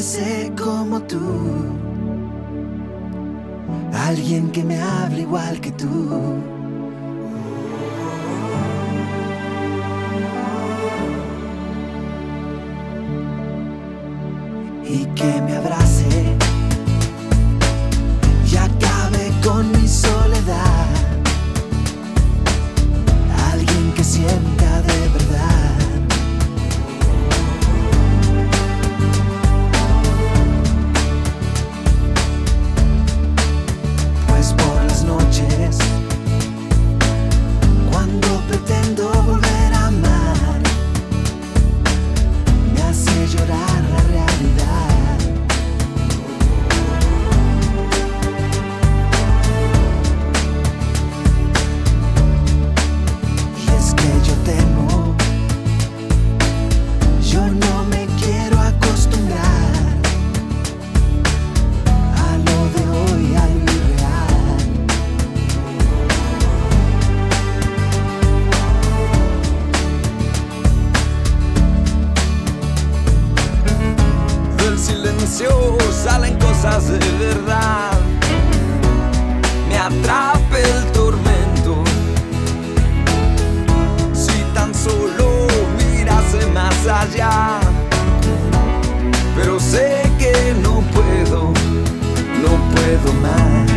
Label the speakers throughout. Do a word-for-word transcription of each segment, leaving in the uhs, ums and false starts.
Speaker 1: piense como tú, alguien que me hable igual que tú. Y que me abrace y acabe con mi soledad, alguien que sienta de verdad. Pues por las noches, cuando pretendo volver a amar, me hace llorar la realidad.
Speaker 2: Salen cosas de verdad, me atrapa el tormento. Si tan solo mirase más allá, pero sé que no puedo, no puedo más.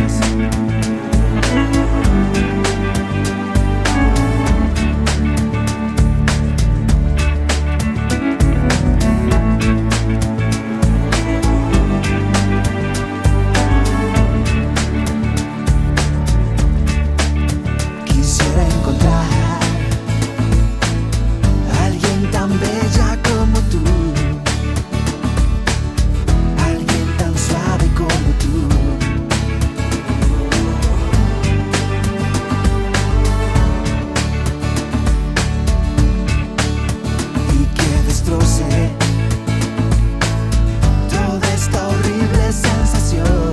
Speaker 1: Toda esta horrible sensación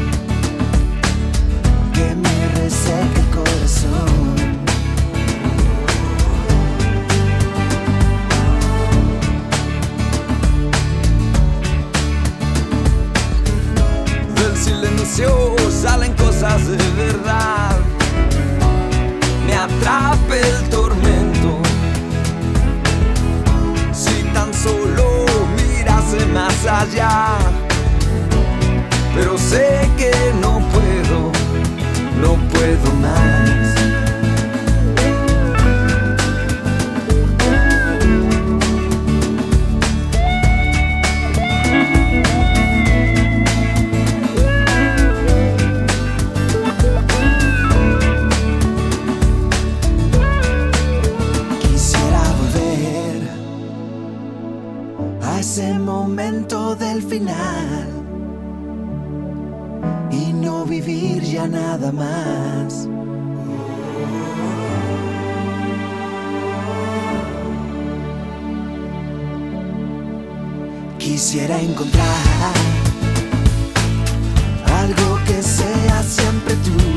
Speaker 1: que me reseca el corazón.
Speaker 2: Del silencio salen cosas de verdad, me atrapa el tormento. Si tan solo mirase más allá, pero sé que no puedo, no puedo más.
Speaker 1: A ese momento del final y no vivir ya nada más. Quisiera encontrar algo que sea siempre tú,